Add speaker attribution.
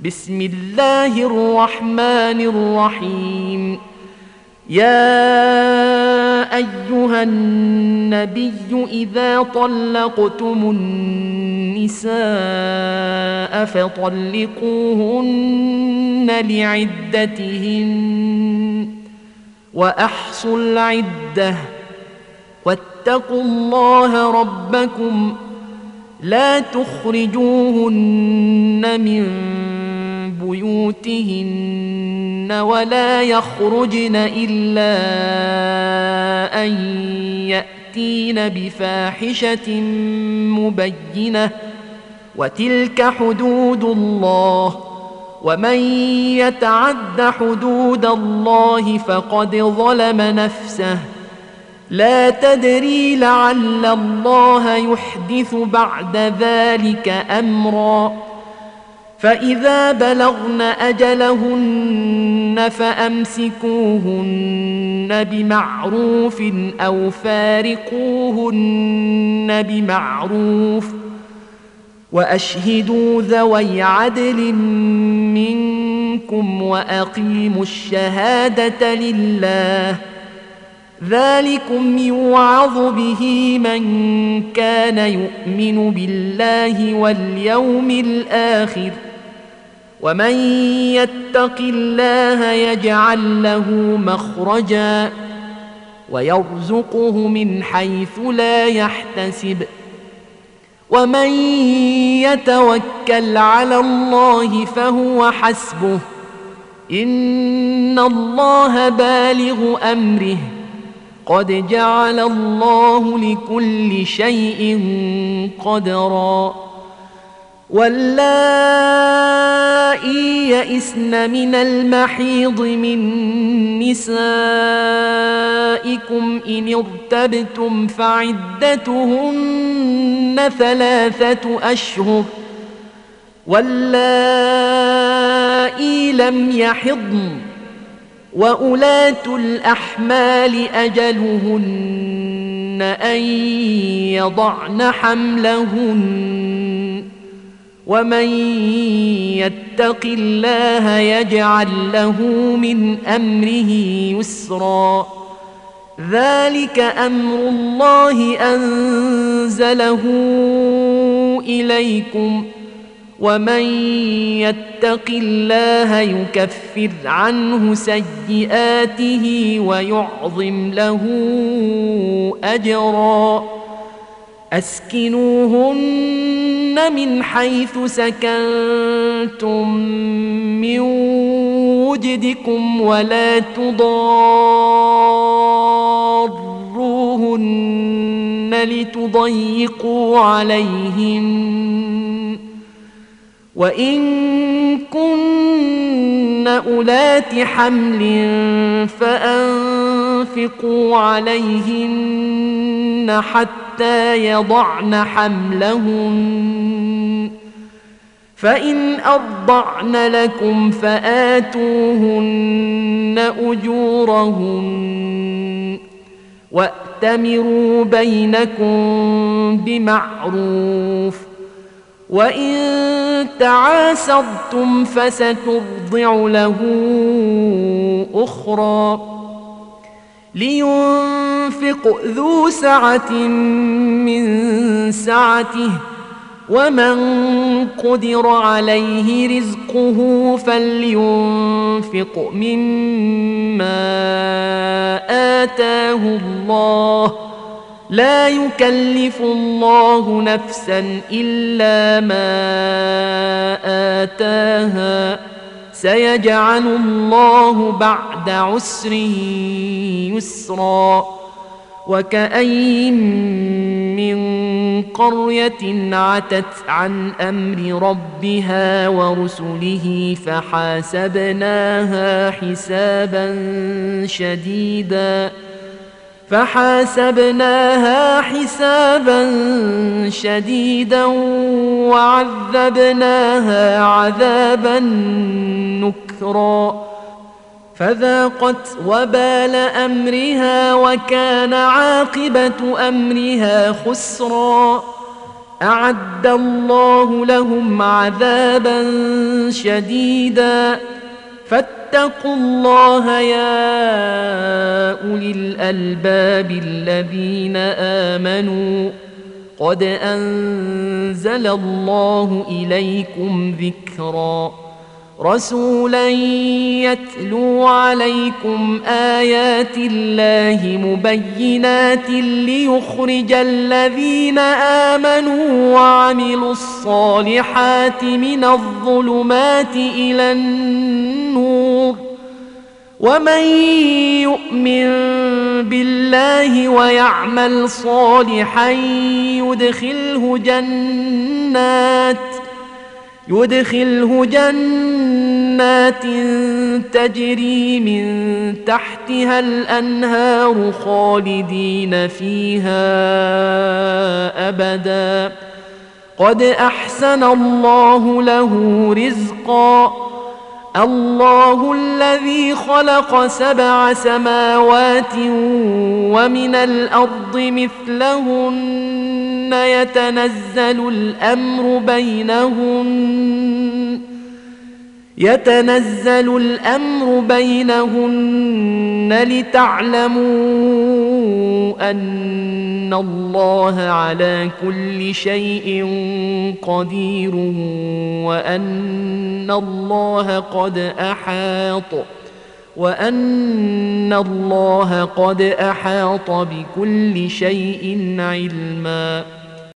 Speaker 1: بسم الله الرحمن الرحيم. يا أيها النبي إذا طلقتم النساء فطلقوهن لعدتهن وأحصوا العدة واتقوا الله ربكم لا تخرجوهن من بيوتهن ولا يخرجن إلا أن يأتين بفاحشة مبينة وتلك حدود الله ومن يتعد حدود الله فقد ظلم نفسه لا تدري لعل الله يحدث بعد ذلك أمرا. فإذا بلغن أجلهن فأمسكوهن بمعروف أو فارقوهن بمعروف وأشهدوا ذوي عدل منكم وأقيموا الشهادة لله ذلكم يوعظ به من كان يؤمن بالله واليوم الآخر ومن يتق الله يجعل له مخرجا ويرزقه من حيث لا يحتسب ومن يتوكل على الله فهو حسبه إن الله بالغ أمره قد جعل الله لكل شيء قدرا. واللائي يئسن من المحيض من نسائكم إن ارتبتم فعدتهن 3 أشهر واللائي لم يحضن وأولاة الأحمال أجلهن أن يضعن حملهن ومن يتق الله يجعل له من أمره يسرا ذلك أمر الله أنزله إليكم ومن يتق الله يكفر عنه سيئاته ويعظم له أجرا. أسكنوهن من حيث سكنتم من وجدكم ولا تضاروهن لتضيقوا عليهن وإن كن أولات حمل فأنفقوا عليهن حتى يضعن حملهن فإن أرضعن لكم فآتوهن أجورهن وأتمروا بينكم بمعروف وإن تعاسرتم فسترضع له أخرى لينفق ذو سعة من سعته ومن قدر عليه رزقه فلينفق مما آتاه الله لا يكلف الله نفسا إلا ما آتاها سيجعل الله بعد عسر يسرا. وكأين من قرية عتت عن أمر ربها ورسله فحاسبناها حسابا شديدا وعذبناها عذابا نكرا فذاقت وبال أمرها وكان عاقبة أمرها خسرا. أعد الله لهم عذابا شديدا فاتقوا الله يا أولي الألباب الذين آمنوا قد أنزل الله إليكم ذكرا رسولا يتلو عليكم آيات الله مبينات ليخرج الذين آمنوا وعملوا الصالحات من الظلمات إلى النور ومن يؤمن بالله ويعمل صالحا يدخله جنات تجري من تحتها الأنهار خالدين فيها أبدا قد أحسن الله له رزقا الله الذي خلق 7 سماوات ومن الأرض مثلهن يتنزل الأمر بينهن لتعلموا أن الله على كل شيء قدير وأن الله قد أحاط بكل شيء علما